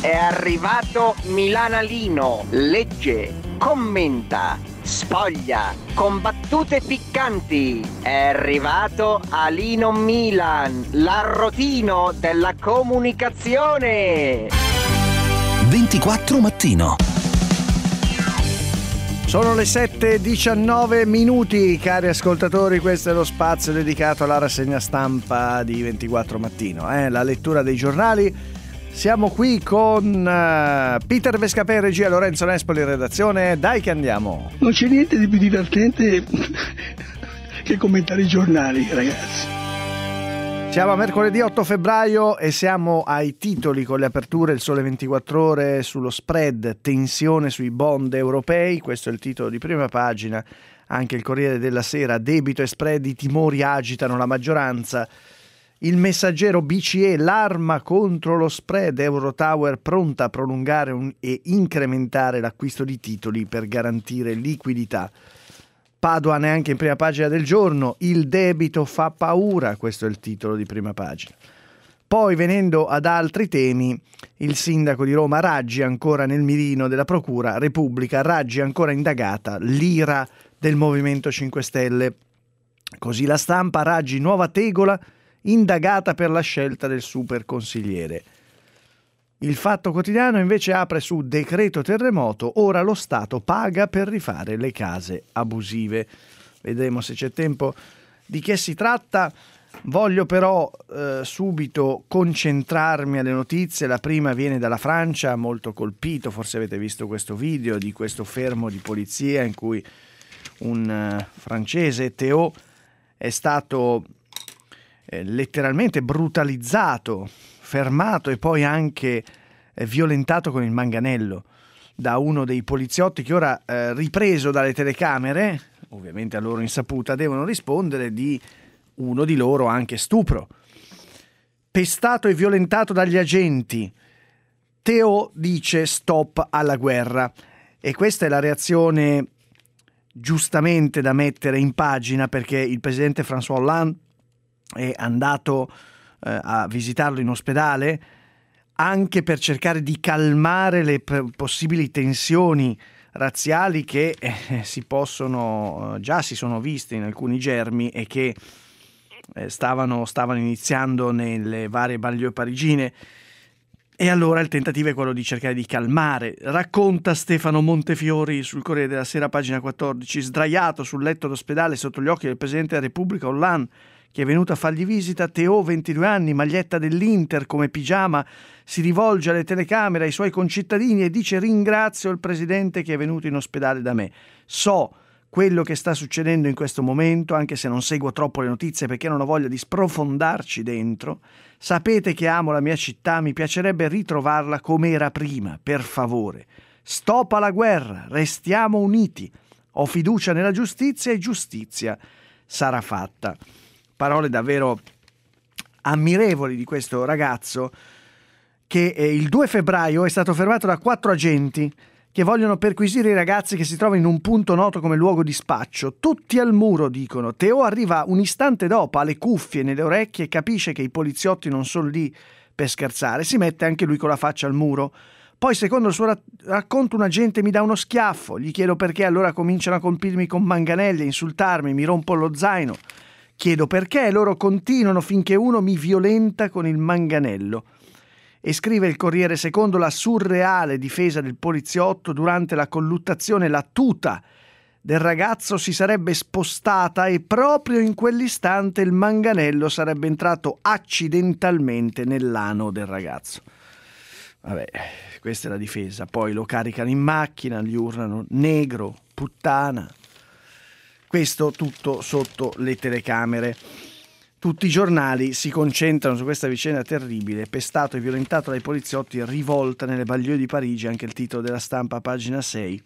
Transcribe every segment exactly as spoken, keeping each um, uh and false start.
È arrivato Milanalino, legge, commenta, spoglia, con battute piccanti. È arrivato Alino Milan, l'arrotino della comunicazione. ventiquattro mattino. Sono le sette e diciannove minuti, cari ascoltatori, questo è lo spazio dedicato alla rassegna stampa di ventiquattro mattino, eh? La lettura dei giornali. Siamo qui con uh, Peter Vescapè in regia, Lorenzo Nespoli in redazione. Dai che andiamo! Non c'è niente di più divertente che commentare i giornali, ragazzi. Siamo a mercoledì otto febbraio e siamo ai titoli con le aperture. Il Sole ventiquattro Ore sullo spread, tensione sui bond europei, questo è il titolo di prima pagina. Anche il Corriere della Sera, debito e spread, i timori agitano la maggioranza. Il Messaggero, B C E, l'arma contro lo spread, Eurotower pronta a prolungare un, e incrementare l'acquisto di titoli per garantire liquidità. Padoan è anche in prima pagina del Giorno, il debito fa paura, questo è il titolo di prima pagina. Poi, venendo ad altri temi, il sindaco di Roma Raggi ancora nel mirino della procura, Repubblica, Raggi ancora indagata, l'ira del Movimento cinque Stelle. Così La Stampa, Raggi nuova tegola, indagata per la scelta del super consigliere. Il Fatto Quotidiano invece apre su decreto terremoto, ora lo Stato paga per rifare le case abusive. Vedremo se c'è tempo di che si tratta. Voglio però eh, subito concentrarmi alle notizie. La prima viene dalla Francia, molto colpito, forse avete visto questo video di questo fermo di polizia in cui un uh, francese, Théo, è stato eh, letteralmente brutalizzato, fermato e poi anche eh, violentato con il manganello da uno dei poliziotti che ora, eh, ripreso dalle telecamere, ovviamente a loro insaputa, devono rispondere di uno di loro anche stupro. Pestato e violentato dagli agenti, Théo dice stop alla guerra, e questa è la reazione giustamente da mettere in pagina, perché il presidente François Hollande è andato eh, a visitarlo in ospedale anche per cercare di calmare le p- possibili tensioni razziali che eh, si possono, già si sono viste in alcuni germi e che eh, stavano, stavano iniziando nelle varie banlieue parigine. E allora il tentativo è quello di cercare di calmare. Racconta Stefano Montefiori sul Corriere della Sera, pagina quattordici, sdraiato sul letto d'ospedale sotto gli occhi del Presidente della Repubblica Hollande, che è venuto a fargli visita. Théo, ventidue anni, maglietta dell'Inter come pigiama, si rivolge alle telecamere, ai suoi concittadini e dice: ringrazio il Presidente che è venuto in ospedale da me. So quello che sta succedendo in questo momento, anche se non seguo troppo le notizie perché non ho voglia di sprofondarci dentro. Sapete che amo la mia città, mi piacerebbe ritrovarla come era prima, per favore. Stop alla guerra, restiamo uniti. Ho fiducia nella giustizia e giustizia sarà fatta. Parole davvero ammirevoli di questo ragazzo che eh, il due febbraio è stato fermato da quattro agenti che vogliono perquisire i ragazzi che si trovano in un punto noto come luogo di spaccio. Tutti al muro, dicono. Théo arriva un istante dopo, ha le cuffie nelle orecchie e capisce che i poliziotti non sono lì per scherzare. Si mette anche lui con la faccia al muro. Poi, secondo il suo ra- racconto, un agente mi dà uno schiaffo. Gli chiedo perché, allora cominciano a colpirmi con manganelli, a insultarmi, mi rompo lo zaino. Chiedo perché e loro continuano finché uno mi violenta con il manganello. E scrive il Corriere, secondo la surreale difesa del poliziotto, durante la colluttazione la tuta del ragazzo si sarebbe spostata e proprio in quell'istante il manganello sarebbe entrato accidentalmente nell'ano del ragazzo. Vabbè, questa è la difesa. Poi lo caricano in macchina, gli urlano negro, puttana. Questo tutto sotto le telecamere. Tutti i giornali si concentrano su questa vicenda terribile, pestato e violentato dai poliziotti, rivolta nelle banlieue di Parigi, anche il titolo della Stampa, pagina sei.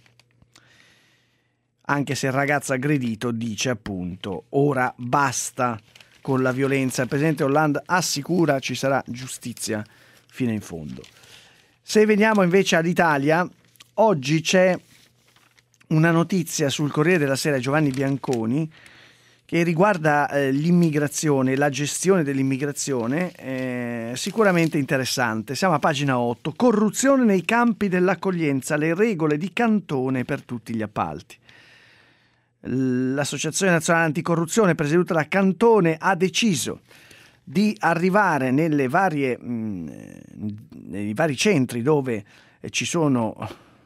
Anche se il ragazzo aggredito dice appunto ora basta con la violenza. Il presidente Hollande assicura ci sarà giustizia fino in fondo. Se veniamo invece all'Italia, oggi c'è una notizia sul Corriere della Sera, Giovanni Bianconi, che riguarda eh, l'immigrazione, la gestione dell'immigrazione, eh, sicuramente interessante. Siamo a pagina otto. Corruzione nei campi dell'accoglienza, le regole di Cantone per tutti gli appalti. L'Associazione Nazionale Anticorruzione, presieduta da Cantone, ha deciso di arrivare nelle varie, mh, nei vari centri dove ci sono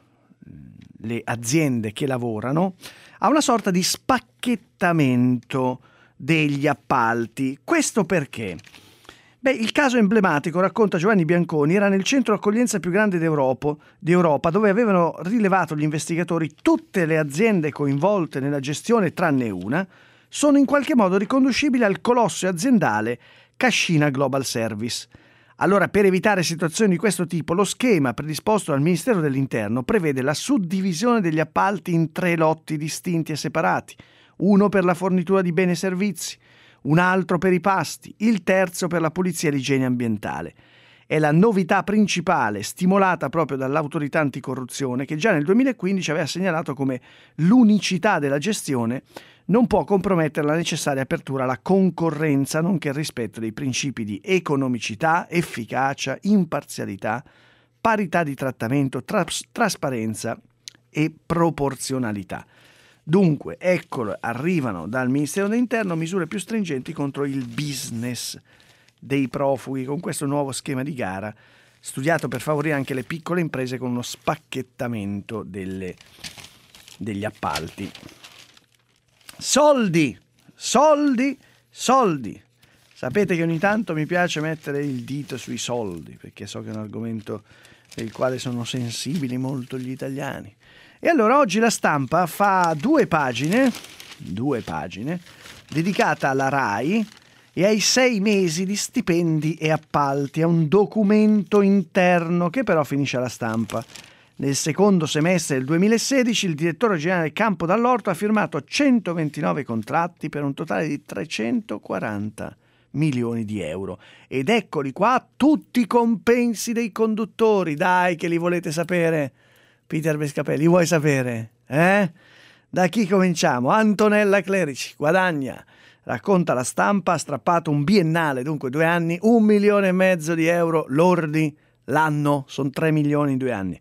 le aziende che lavorano, a una sorta di spacchettamento degli appalti. Questo perché? Beh, il caso emblematico, racconta Giovanni Bianconi, era nel centro accoglienza più grande d'Europa, d'Europa, dove avevano rilevato gli investigatori tutte le aziende coinvolte nella gestione tranne una, sono in qualche modo riconducibili al colosso aziendale Cascina Global Service. Allora, per evitare situazioni di questo tipo, lo schema predisposto dal Ministero dell'Interno prevede la suddivisione degli appalti in tre lotti distinti e separati, uno per la fornitura di beni e servizi, un altro per i pasti, il terzo per la pulizia e l'igiene ambientale. È la novità principale, stimolata proprio dall'autorità anticorruzione, che già nel duemilaquindici aveva segnalato come l'unicità della gestione non può compromettere la necessaria apertura alla concorrenza, nonché il rispetto dei principi di economicità, efficacia, imparzialità, parità di trattamento, tras- trasparenza e proporzionalità. Dunque, eccolo, arrivano dal Ministero dell'Interno misure più stringenti contro il business dei profughi, con questo nuovo schema di gara studiato per favorire anche le piccole imprese con uno spacchettamento delle, degli appalti. Soldi, soldi, soldi. Sapete che ogni tanto mi piace mettere il dito sui soldi, perché so che è un argomento del quale sono sensibili molto gli italiani. E allora oggi La Stampa fa due pagine, due pagine, dedicata alla RAI e ai sei mesi di stipendi e appalti. È un documento interno che però finisce alla Stampa. Nel secondo semestre del duemilasedici il direttore generale Campo Dall'Orto ha firmato centoventinove contratti per un totale di trecentoquaranta milioni di euro. Ed eccoli qua tutti i compensi dei conduttori. Dai, che li volete sapere? Peter Bescapelli, li vuoi sapere? Eh? Da chi cominciamo? Antonella Clerici guadagna, racconta La Stampa, ha strappato un biennale, dunque due anni, un milione e mezzo di euro lordi l'anno, sono tre milioni in due anni.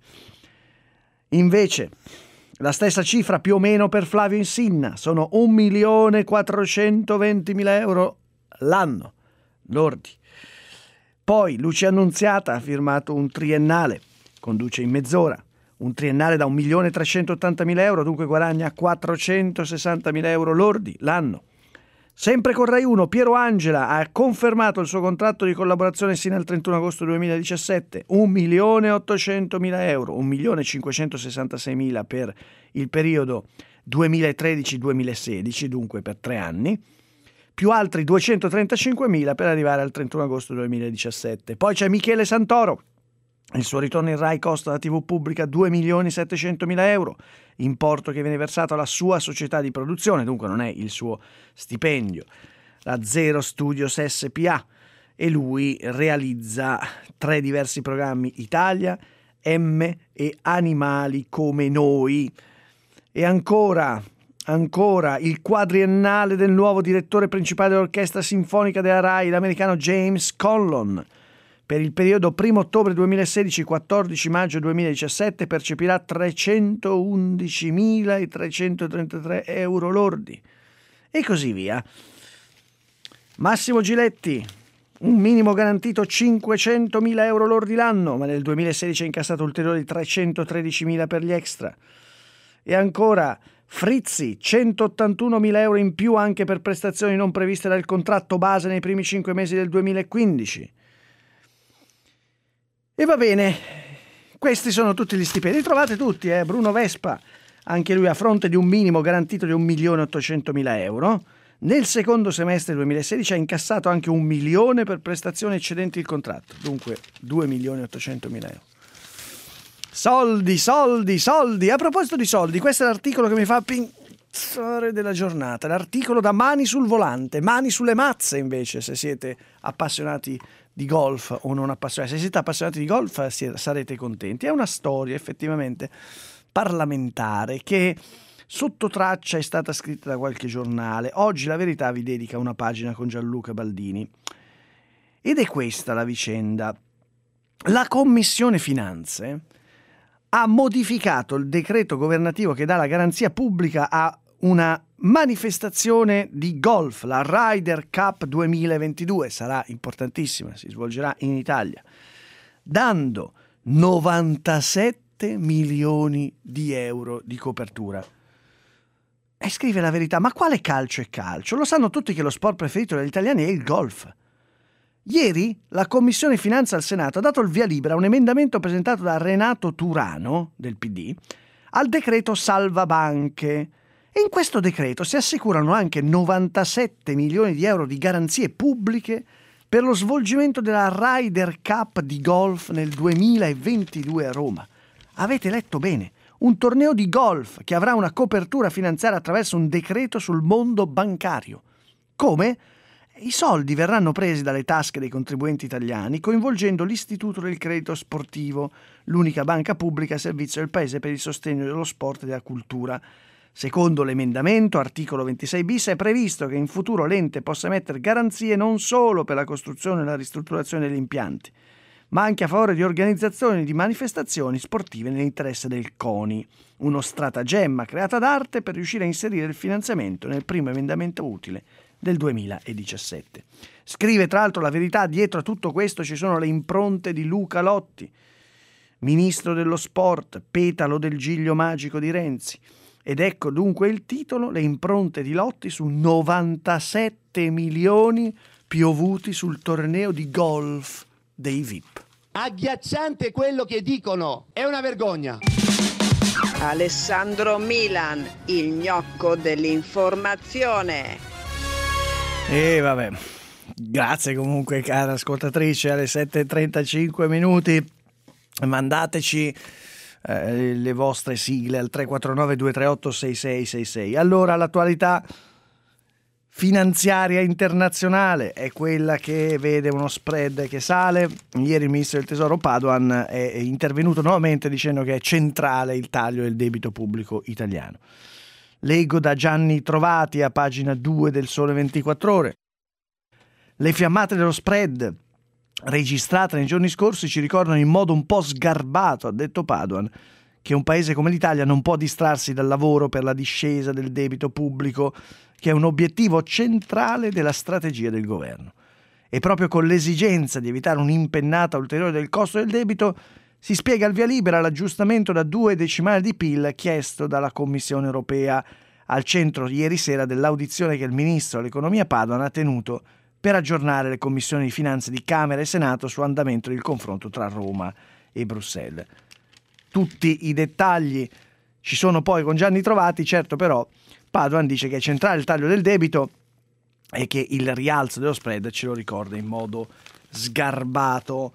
Invece la stessa cifra più o meno per Flavio Insinna, sono un milione quattrocentoventimila euro l'anno lordi. Poi Lucia Annunziata ha firmato un triennale, conduce in mezz'ora, un triennale da un milione trecentottantamila euro, dunque guadagna quattrocentosessantamila euro lordi l'anno. Sempre con Rai uno, Piero Angela ha confermato il suo contratto di collaborazione sino al trentuno agosto duemiladiciassette, un milione ottocentomila euro, un milione cinquecentosessantaseimila per il periodo duemilatredici duemilasedici, dunque per tre anni, più altri duecentotrentacinquemila per arrivare al trentuno agosto duemiladiciassette. Poi c'è Michele Santoro. Il suo ritorno in Rai costa alla tivù pubblica due milioni settecentomila euro, importo che viene versato alla sua società di produzione, dunque non è il suo stipendio, la Zero Studios S P A, e lui realizza tre diversi programmi: Italia, M e Animali come noi. E ancora, ancora il quadriennale del nuovo direttore principale dell'Orchestra Sinfonica della Rai, l'americano James Conlon. Per il periodo primo ottobre duemilasedici quattordici maggio duemiladiciassette percepirà trecentoundicimilatrecentotrentatré euro lordi. E così via. Massimo Giletti, un minimo garantito cinquecentomila euro lordi l'anno, ma nel duemilasedici ha incassato ulteriori trecentotredicimila per gli extra. E ancora Frizzi, centottantunomila euro in più anche per prestazioni non previste dal contratto base nei primi cinque mesi del duemilaquindici. E va bene, questi sono tutti gli stipendi, li trovate tutti, eh? Bruno Vespa, anche lui a fronte di un minimo garantito di un milione ottocentomila euro, nel secondo semestre duemilasedici ha incassato anche un milione per prestazioni eccedenti il contratto, dunque due milioni ottocentomila euro. Soldi, soldi, soldi, a proposito di soldi, questo è l'articolo che mi fa pensare della giornata, l'articolo da mani sul volante, mani sulle mazze invece, se siete appassionati di golf o non appassionati. Se siete appassionati di golf sarete contenti. È una storia effettivamente parlamentare che sotto traccia è stata scritta da qualche giornale. Oggi La Verità vi dedica una pagina con Gianluca Baldini. Ed è questa la vicenda. La Commissione Finanze ha modificato il decreto governativo che dà la garanzia pubblica a una manifestazione di golf, la Ryder Cup duemilaventidue, sarà importantissima, si svolgerà in Italia, dando novantasette milioni di euro di copertura. E scrive La Verità, ma quale calcio è calcio? Lo sanno tutti che lo sport preferito dagli italiani è il golf. Ieri la Commissione Finanza al Senato ha dato il via libera a un emendamento presentato da Renato Turano, del P D, al decreto Salva Banche. E in questo decreto si assicurano anche novantasette milioni di euro di garanzie pubbliche per lo svolgimento della Ryder Cup di golf nel duemilaventidue a Roma. Avete letto bene, un torneo di golf che avrà una copertura finanziaria attraverso un decreto sul mondo bancario. Come? I soldi verranno presi dalle tasche dei contribuenti italiani, coinvolgendo l'Istituto del Credito Sportivo, l'unica banca pubblica a servizio del Paese per il sostegno dello sport e della cultura. Secondo l'emendamento, articolo ventisei bis, è previsto che in futuro l'ente possa mettere garanzie non solo per la costruzione e la ristrutturazione degli impianti, ma anche a favore di organizzazioni di manifestazioni sportive nell'interesse del CONI, uno stratagemma creata d'arte per riuscire a inserire il finanziamento nel primo emendamento utile del duemiladiciassette. Scrive tra l'altro La Verità, dietro a tutto questo ci sono le impronte di Luca Lotti, ministro dello sport, petalo del giglio magico di Renzi. Ed ecco dunque il titolo, le impronte di Lotti su novantasette milioni piovuti sul torneo di golf dei V I P. Agghiacciante quello che dicono, è una vergogna. Alessandro Milan, il gnocco dell'informazione. E vabbè, grazie comunque cara ascoltatrice, alle sette e trentacinque minuti mandateci eh, le vostre sigle al tre quattro nove due tre otto sei sei sei sei. Allora, l'attualità finanziaria internazionale è quella che vede uno spread che sale. Ieri il ministro del Tesoro Padoan è intervenuto nuovamente dicendo che è centrale il taglio del debito pubblico italiano. Leggo da Gianni Trovati a pagina due del Sole ventiquattro Ore. Le fiammate dello spread registrate nei giorni scorsi ci ricordano in modo un po' sgarbato, ha detto Padoan, che un paese come l'Italia non può distrarsi dal lavoro per la discesa del debito pubblico, che è un obiettivo centrale della strategia del governo. E proprio con l'esigenza di evitare un'impennata ulteriore del costo del debito si spiega il via libera all'aggiustamento da due decimali di P I L chiesto dalla Commissione europea, al centro ieri sera dell'audizione che il ministro dell'economia Padoan ha tenuto per aggiornare le commissioni di finanze di Camera e Senato su andamento del confronto tra Roma e Bruxelles. Tutti i dettagli ci sono poi con Gianni Trovati, certo, però Padoan dice che è centrale il taglio del debito e che il rialzo dello spread ce lo ricorda in modo sgarbato.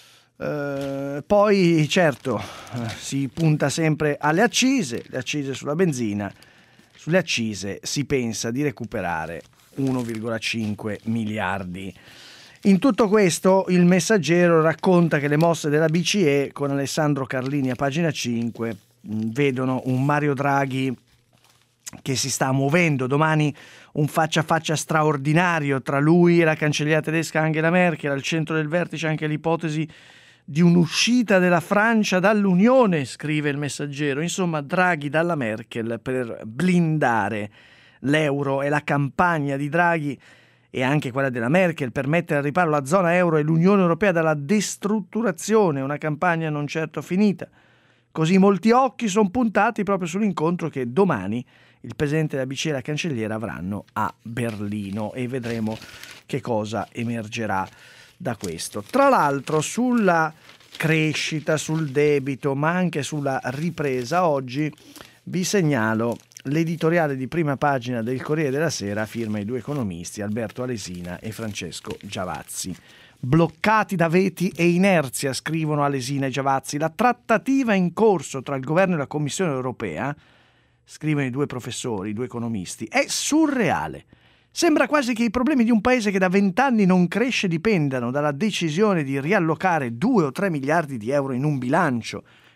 Uh, poi certo uh, si punta sempre alle accise, le accise sulla benzina, sulle accise si pensa di recuperare uno virgola cinque miliardi. In tutto questo il Messaggero racconta che le mosse della B C E con Alessandro Carlini a pagina cinque mh, vedono un Mario Draghi che si sta muovendo. Domani un faccia a faccia straordinario tra lui e la cancelliera tedesca Angela Merkel, al centro del vertice anche l'ipotesi di un'uscita della Francia dall'Unione, scrive il Messaggero. Insomma, Draghi dalla Merkel per blindare l'euro, e la campagna di Draghi e anche quella della Merkel per mettere al riparo la zona euro e l'Unione Europea dalla destrutturazione, una campagna non certo finita. Così molti occhi sono puntati proprio sull'incontro che domani il presidente della B C E e la cancelliera avranno a Berlino, e vedremo che cosa emergerà da questo. Tra l'altro, sulla crescita, sul debito, ma anche sulla ripresa, oggi vi segnalo l'editoriale di prima pagina del Corriere della Sera, firma i due economisti Alberto Alesina e Francesco Giavazzi. Bloccati da veti e inerzia, scrivono Alesina e Giavazzi, la trattativa in corso tra il governo e la Commissione europea, scrivono i due professori, i due economisti, è surreale. Sembra quasi che i problemi di un paese che da vent'anni non cresce dipendano dalla decisione di riallocare due o tre miliardi di euro in un bilancio,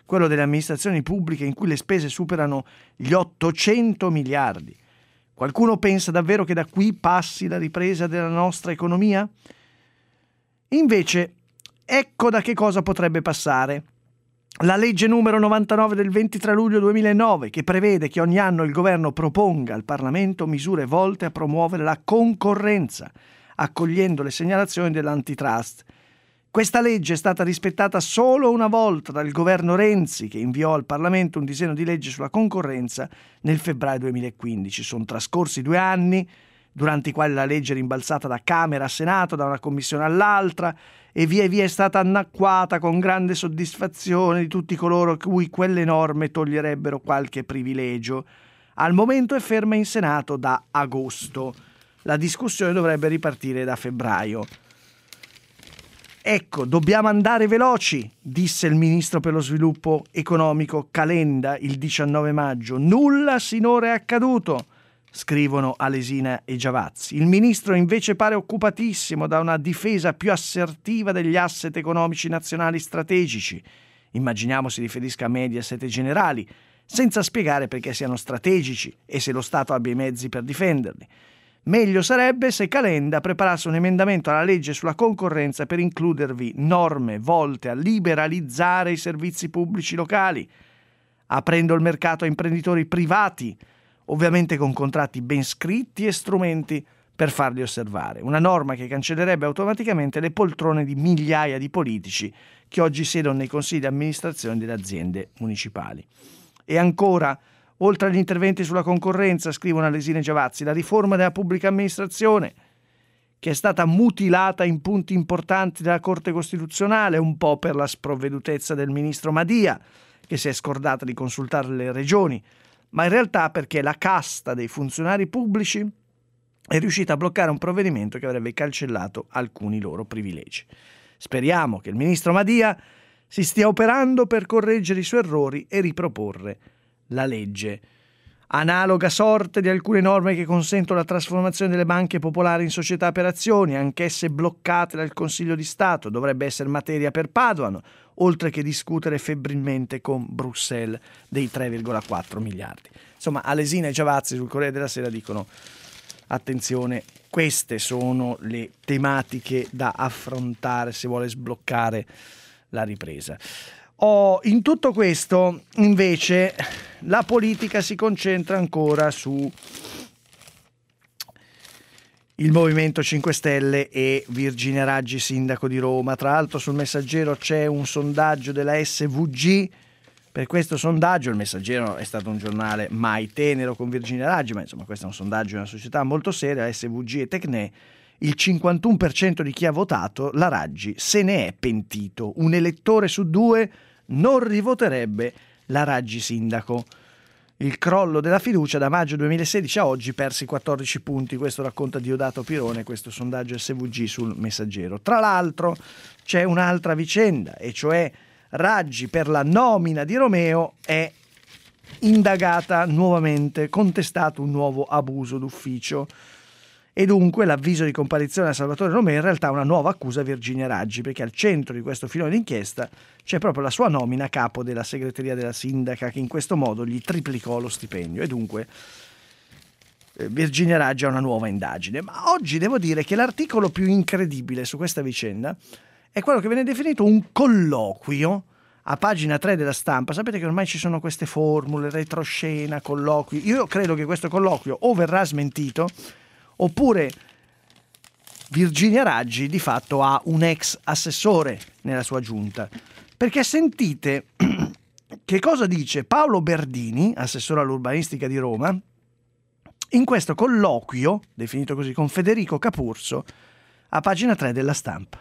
quello delle amministrazioni pubbliche in cui le spese superano gli ottocento miliardi. Qualcuno pensa davvero che da qui passi la ripresa della nostra economia? Invece, ecco da che cosa potrebbe passare. La legge numero novantanove del ventitré luglio duemilanove, che prevede che ogni anno il governo proponga al Parlamento misure volte a promuovere la concorrenza, accogliendo le segnalazioni dell'antitrust. Questa legge è stata rispettata solo una volta dal governo Renzi, che inviò al Parlamento un disegno di legge sulla concorrenza nel febbraio duemilaquindici. Sono trascorsi due anni, durante i quali la legge è rimbalzata da Camera a Senato, da una commissione all'altra, e via via è stata annacquata con grande soddisfazione di tutti coloro cui quelle norme toglierebbero qualche privilegio. Al momento è ferma in Senato da agosto. La discussione dovrebbe ripartire da febbraio. Ecco, dobbiamo andare veloci, disse il ministro per lo sviluppo economico Calenda il diciannove maggio. Nulla sinora è accaduto, scrivono Alesina e Giavazzi. Il ministro invece pare occupatissimo da una difesa più assertiva degli asset economici nazionali strategici. Immaginiamo si riferisca a Mediaset e Generali, senza spiegare perché siano strategici e se lo Stato abbia i mezzi per difenderli. Meglio sarebbe se Calenda preparasse un emendamento alla legge sulla concorrenza per includervi norme volte a liberalizzare i servizi pubblici locali, aprendo il mercato a imprenditori privati, ovviamente con contratti ben scritti e strumenti per farli osservare. Una norma che cancellerebbe automaticamente le poltrone di migliaia di politici che oggi siedono nei consigli di amministrazione delle aziende municipali. E ancora, oltre agli interventi sulla concorrenza, scrivono Alesina e Giavazzi, la riforma della pubblica amministrazione, che è stata mutilata in punti importanti dalla Corte Costituzionale, un po' per la sprovvedutezza del ministro Madia, che si è scordata di consultare le regioni, ma in realtà perché la casta dei funzionari pubblici è riuscita a bloccare un provvedimento che avrebbe cancellato alcuni loro privilegi. Speriamo che il ministro Madia si stia operando per correggere i suoi errori e riproporre la legge. Analoga sorte di alcune norme che consentono la trasformazione delle banche popolari in società per azioni, anch'esse bloccate dal Consiglio di Stato, dovrebbe essere materia per Padoan, oltre che discutere febbrilmente con Bruxelles dei tre virgola quattro miliardi. Insomma, Alesina e Giavazzi sul Corriere della Sera dicono: attenzione, queste sono le tematiche da affrontare se vuole sbloccare la ripresa. Oh, in tutto questo, invece, la politica si concentra ancora su il Movimento cinque Stelle e Virginia Raggi, sindaco di Roma. Tra l'altro sul Messaggero c'è un sondaggio della S V G. Per questo sondaggio, il Messaggero è stato un giornale mai tenero con Virginia Raggi, ma insomma questo è un sondaggio di una società molto seria, S V G e Tecne. Il cinquantuno per cento di chi ha votato la Raggi se ne è pentito. Un elettore su due non rivoterebbe la Raggi sindaco. Il crollo della fiducia da maggio duemilasedici a oggi, persi quattordici punti, questo racconta Diodato Pirone, questo sondaggio S V G sul Messaggero. Tra l'altro c'è un'altra vicenda, e cioè Raggi per la nomina di Romeo è indagata nuovamente, contestato un nuovo abuso d'ufficio. E dunque l'avviso di comparizione a Salvatore Romeo è in realtà una nuova accusa a Virginia Raggi, perché al centro di questo filone d'inchiesta c'è proprio la sua nomina a capo della segreteria della sindaca, che in questo modo gli triplicò lo stipendio. E dunque eh, Virginia Raggi ha una nuova indagine. Ma oggi devo dire che l'articolo più incredibile su questa vicenda è quello che viene definito un colloquio a pagina tre della Stampa. Sapete che ormai ci sono queste formule, retroscena, colloqui. Io credo che questo colloquio o verrà smentito, oppure Virginia Raggi di fatto ha un ex assessore nella sua giunta, perché sentite che cosa dice Paolo Berdini, assessore all'urbanistica di Roma, in questo colloquio, definito così, con Federico Capurso, a pagina tre della Stampa.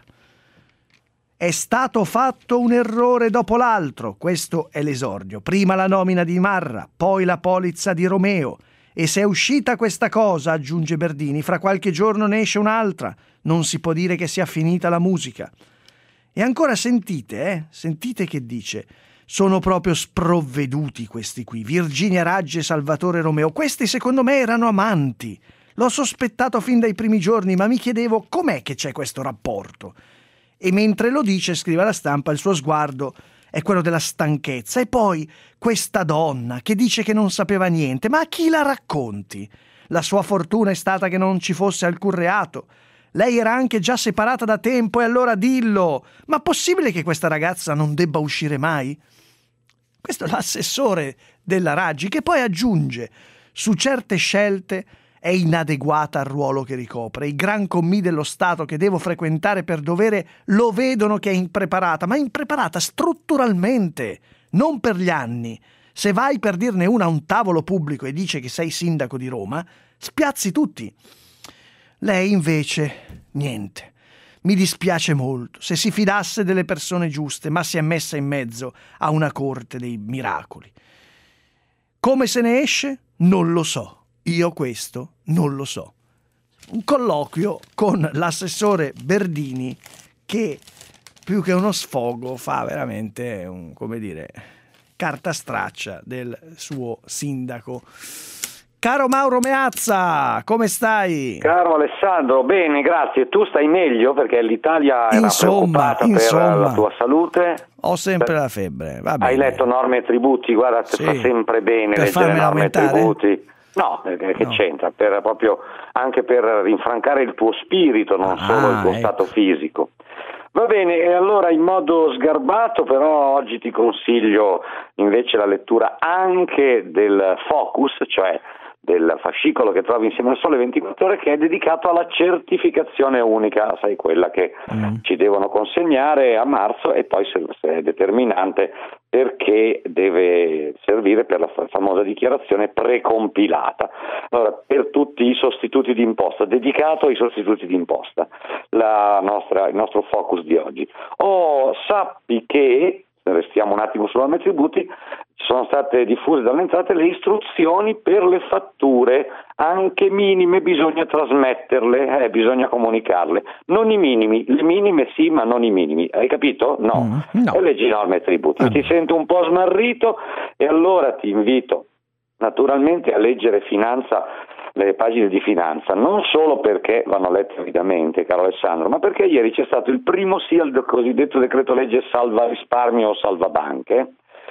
È stato fatto un errore dopo l'altro, questo è l'esordio. Prima la nomina di Marra, poi la polizza di Romeo. E se è uscita questa cosa, aggiunge Berdini, fra qualche giorno ne esce un'altra. Non si può dire che sia finita la musica. E ancora sentite, eh? Sentite che dice: sono proprio sprovveduti questi qui, Virginia Raggi e Salvatore Romeo. Questi secondo me erano amanti. L'ho sospettato fin dai primi giorni, ma mi chiedevo com'è che c'è questo rapporto. E mentre lo dice, scrive alla Stampa, il suo sguardo è quello della stanchezza. E poi questa donna che dice che non sapeva niente, ma a chi la racconti? La sua fortuna è stata che non ci fosse alcun reato. Lei era anche già separata da tempo, e allora dillo! Ma possibile che questa ragazza non debba uscire mai? Questo è l'assessore della Raggi, che poi aggiunge: su certe scelte è inadeguata al ruolo che ricopre. I gran commì dello Stato che devo frequentare per dovere lo vedono che è impreparata, ma impreparata strutturalmente, non per gli anni. Se vai per dirne una a un tavolo pubblico e dice che sei sindaco di Roma, spiazzi tutti. Lei invece, niente. Mi dispiace molto. Se si fidasse delle persone giuste, ma si è messa in mezzo a una corte dei miracoli. Come se ne esce? Non lo so. Io questo non lo so. Un colloquio con l'assessore Berdini che, più che uno sfogo, fa veramente un, come dire, carta straccia del suo sindaco. Caro Mauro Meazza, come stai? Caro Alessandro, bene, grazie. Tu stai meglio, perché l'Italia era insomma, preoccupata insomma, per la tua salute. Ho sempre la febbre, va bene. Hai letto norme e tributi? Guarda, Sì. fa sempre bene Per leggere farmela norme aumentare? e tributi. No, perché che No. c'entra? Per, proprio anche per rinfrancare il tuo spirito, non Ah, solo il tuo ecco. stato fisico. Va bene, e allora in modo sgarbato però oggi ti consiglio invece la lettura anche del Focus, cioè del fascicolo che trovi insieme al Sole ventiquattro Ore, che è dedicato alla certificazione unica, sai, quella che Mm. ci devono consegnare a marzo, e poi se è determinante perché deve servire per la famosa dichiarazione precompilata. Allora, per tutti i sostituti di imposta, dedicato ai sostituti di imposta, la nostra, il nostro focus di oggi. Oh, sappi che, restiamo un attimo sulla norme e tributi, sono state diffuse dalle entrate le istruzioni per le fatture, anche minime bisogna trasmetterle, eh, bisogna comunicarle, non i minimi, le minime sì ma non i minimi, hai capito? No, Mm, no. e leggi norme e tributi. Ah, Ti no. sento un po' smarrito, e allora ti invito naturalmente a leggere Finanza, le pagine di Finanza, non solo perché vanno lette avidamente, caro Alessandro, ma perché ieri c'è stato il primo sì al cosiddetto decreto legge salva risparmio o salva banche,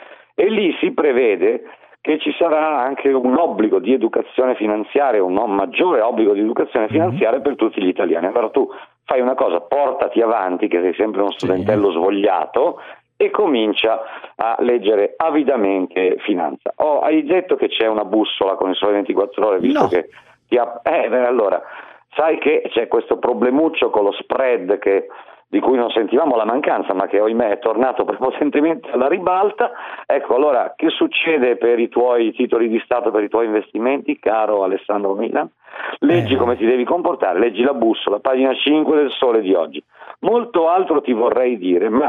e lì si prevede che ci sarà anche un obbligo di educazione finanziaria, un maggiore obbligo di educazione finanziaria per tutti gli italiani. Allora tu fai una cosa, portati avanti, che sei sempre uno studentello svogliato, e comincia a leggere avidamente Finanza. Oh, hai detto che c'è una bussola con il Sole ventiquattro Ore, visto No. che ti ha... Eh, beh, allora, sai che c'è questo problemuccio con lo spread che... di cui non sentivamo la mancanza, ma che ohimè è tornato prepotentemente alla ribalta. Ecco, allora, che succede per i tuoi titoli di Stato, per i tuoi investimenti, caro Alessandro Milan? Leggi Eh. come ti devi comportare, leggi la bussola, pagina cinque del Sole di oggi. Molto altro ti vorrei dire, ma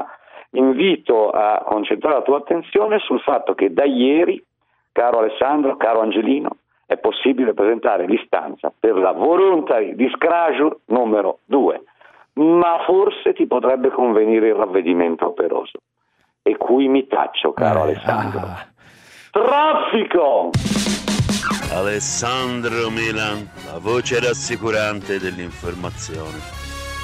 invito a concentrare la tua attenzione sul fatto che da ieri, caro Alessandro, caro Angelino, è possibile presentare l'istanza per la voluntary disclosure numero due. Ma forse ti potrebbe convenire il ravvedimento operoso. E qui mi taccio, caro Eh, Alessandro. ah. Traffico! Alessandro Milan, la voce rassicurante dell'informazione.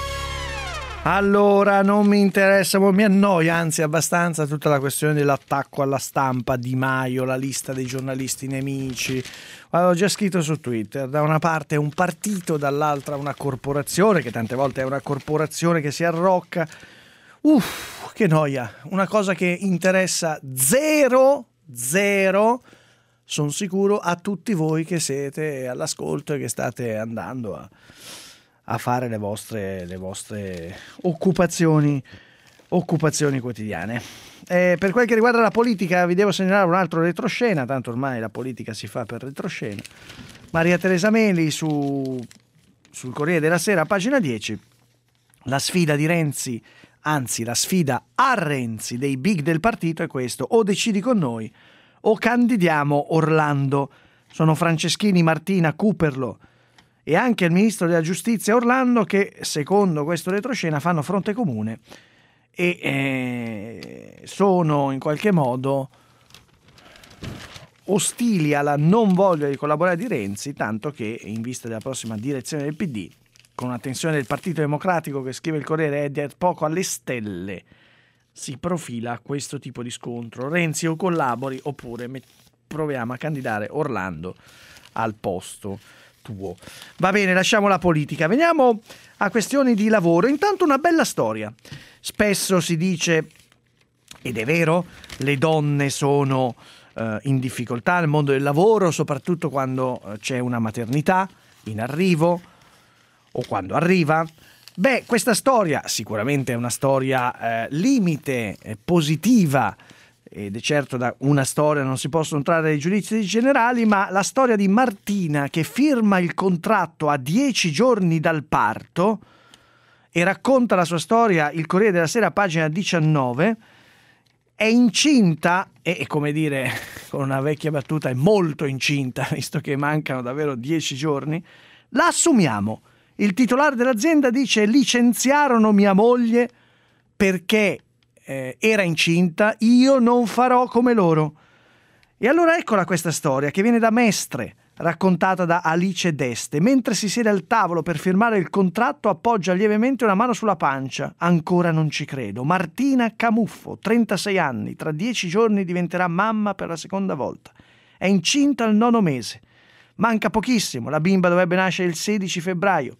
Allora, non mi interessa, mi annoia anzi abbastanza tutta la questione dell'attacco alla stampa, Di Maio, la lista dei giornalisti nemici. Avevo già scritto su Twitter, da una parte un partito, dall'altra una corporazione, che tante volte è una corporazione che si arrocca. Uff, che noia, una cosa che interessa zero, zero, sono sicuro, a tutti voi che siete all'ascolto e che state andando a... a fare le vostre, le vostre occupazioni, occupazioni quotidiane. Eh, per quel che riguarda la politica vi devo segnalare un altro retroscena, tanto ormai la politica si fa per retroscena. Maria Teresa Meli su, sul Corriere della Sera, pagina dieci, la sfida di Renzi, anzi la sfida a Renzi dei big del partito è questo: o decidi con noi o candidiamo Orlando. Sono Franceschini, Martina, Cooperlo e anche il ministro della giustizia Orlando che, secondo questo retroscena, fanno fronte comune e eh, sono in qualche modo ostili alla non voglia di collaborare di Renzi, tanto che in vista della prossima direzione del P D, con una tensione del Partito Democratico che, scrive il Corriere, è di poco alle stelle, si profila questo tipo di scontro. Renzi o collabori oppure met- proviamo a candidare Orlando al posto tuo. Va bene, lasciamo la politica, veniamo a questioni di lavoro. Intanto una bella storia. Spesso si dice, ed è vero, le donne sono eh, in difficoltà nel mondo del lavoro, soprattutto quando eh, c'è una maternità in arrivo o quando arriva. Beh, questa storia sicuramente è una storia eh, limite, eh, positiva, ed è certo da una storia non si possono trarre dei giudizi generali, ma la storia di Martina che firma il contratto a dieci giorni dal parto e racconta la sua storia, il Corriere della Sera, pagina diciannove, è incinta e, e come dire, con una vecchia battuta, è molto incinta, visto che mancano davvero dieci giorni, la assumiamo. Il titolare dell'azienda dice: licenziarono mia moglie perché eh, era incinta, io non farò come loro. E allora eccola questa storia che viene da Mestre, raccontata da Alice Deste. Mentre si siede al tavolo per firmare il contratto, appoggia lievemente una mano sulla pancia. Ancora non ci credo. Martina Camuffo, trentasei anni, tra dieci giorni diventerà mamma per la seconda volta. È incinta al nono mese. Manca pochissimo, la bimba dovrebbe nascere il sedici febbraio.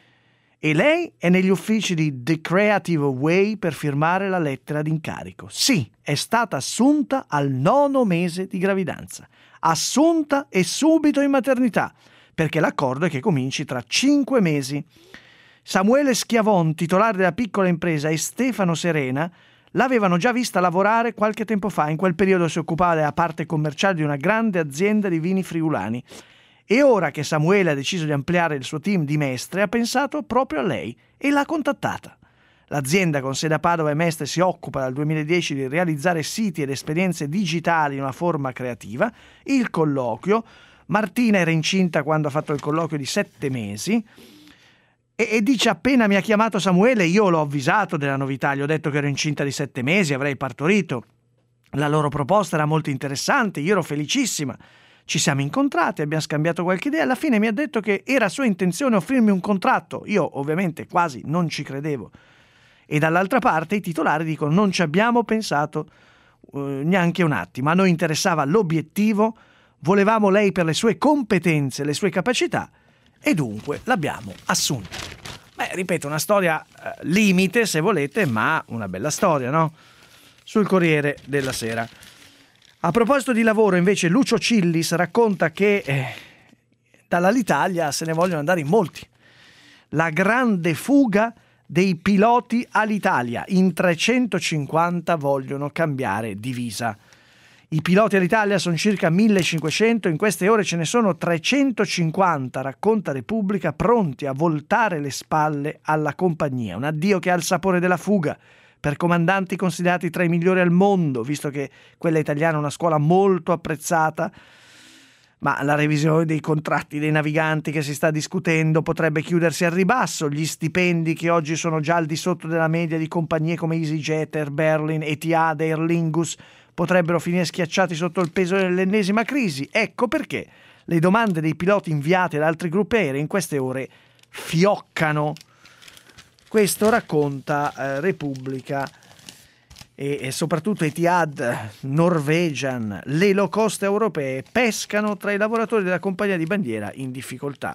E lei è negli uffici di The Creative Way per firmare la lettera d'incarico. Sì, è stata assunta al nono mese di gravidanza. Assunta e subito in maternità, perché l'accordo è che cominci tra cinque mesi. Samuele Schiavon, titolare della piccola impresa, e Stefano Serena l'avevano già vista lavorare qualche tempo fa. In quel periodo si occupava della parte commerciale di una grande azienda di vini friulani. E ora che Samuele ha deciso di ampliare il suo team di Mestre, ha pensato proprio a lei e l'ha contattata. L'azienda con sede a Padova e Mestre si occupa dal duemiladieci di realizzare siti ed esperienze digitali in una forma creativa. Il colloquio. Martina era incinta quando ha fatto il colloquio di sette mesi e, e dice: appena mi ha chiamato Samuele io l'ho avvisato della novità, gli ho detto che ero incinta di sette mesi, avrei partorito. La loro proposta era molto interessante, io ero felicissima. Ci siamo incontrati, abbiamo scambiato qualche idea, alla fine mi ha detto che era sua intenzione offrirmi un contratto. Io ovviamente quasi non ci credevo. E dall'altra parte i titolari dicono: non ci abbiamo pensato uh, neanche un attimo, a noi interessava l'obiettivo, volevamo lei per le sue competenze, le sue capacità e dunque l'abbiamo assunta. Beh, ripeto, una storia uh, limite se volete, ma una bella storia, no? Sul Corriere della Sera. A proposito di lavoro, invece, Lucio Cillis racconta che eh, dall'Alitalia se ne vogliono andare in molti. La grande fuga dei piloti all'Italia. In trecentocinquanta vogliono cambiare divisa. I piloti all'Italia sono circa millecinquecento, in queste ore ce ne sono trecentocinquanta, racconta Repubblica, pronti a voltare le spalle alla compagnia. Un addio che ha il sapore della fuga. Per comandanti considerati tra i migliori al mondo, visto che quella italiana è una scuola molto apprezzata, ma la revisione dei contratti dei naviganti che si sta discutendo potrebbe chiudersi al ribasso. Gli stipendi, che oggi sono già al di sotto della media di compagnie come EasyJet, Air Berlin, Etihad, Aer Lingus, potrebbero finire schiacciati sotto il peso dell'ennesima crisi. Ecco perché le domande dei piloti inviate da altri gruppi aerei in queste ore fioccano. Questo racconta eh, Repubblica e, e soprattutto Etihad, Norwegian, le low cost europee pescano tra i lavoratori della compagnia di bandiera in difficoltà.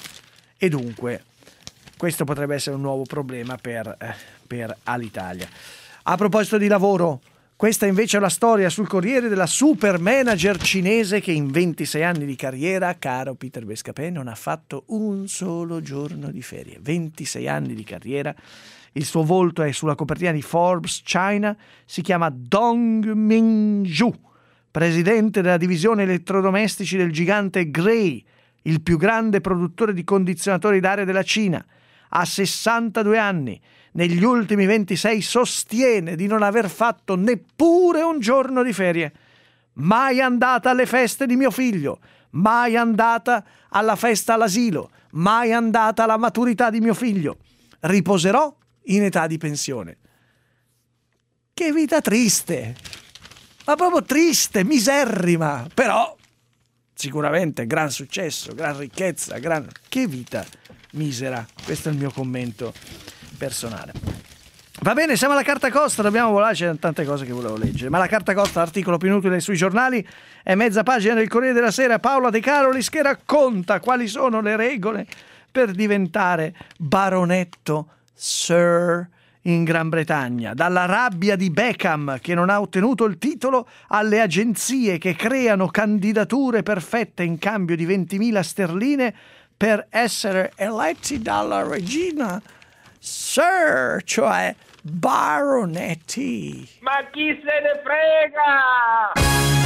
E dunque questo potrebbe essere un nuovo problema per, eh, per Alitalia. A proposito di lavoro, questa invece è la storia sul Corriere della super manager cinese che in ventisei anni di carriera, caro Peter Bescapè, non ha fatto un solo giorno di ferie. ventisei anni di carriera. Il suo volto è sulla copertina di Forbes China. Si chiama Dong Mingzhu, presidente della divisione elettrodomestici del gigante Grey, il più grande produttore di condizionatori d'aria della Cina. Ha sessantadue anni. Negli ultimi ventisei sostiene di non aver fatto neppure un giorno di ferie. Mai andata alle feste di mio figlio, mai andata alla festa all'asilo, mai andata alla maturità di mio figlio. Riposerò in età di pensione. Che vita triste, ma proprio triste, miserrima, però sicuramente gran successo, gran ricchezza, gran... che vita misera. Questo è il mio commento personale. Va bene, siamo alla carta costa, dobbiamo volare, c'erano tante cose che volevo leggere, ma la carta costa, l'articolo più inutile sui giornali, è mezza pagina del Corriere della Sera, Paola De Carolis che racconta quali sono le regole per diventare baronetto Sir in Gran Bretagna. Dalla rabbia di Beckham che non ha ottenuto il titolo, alle agenzie che creano candidature perfette in cambio di ventimila sterline per essere eletti dalla regina Sir, cioè baronetti. Ma chi se ne frega?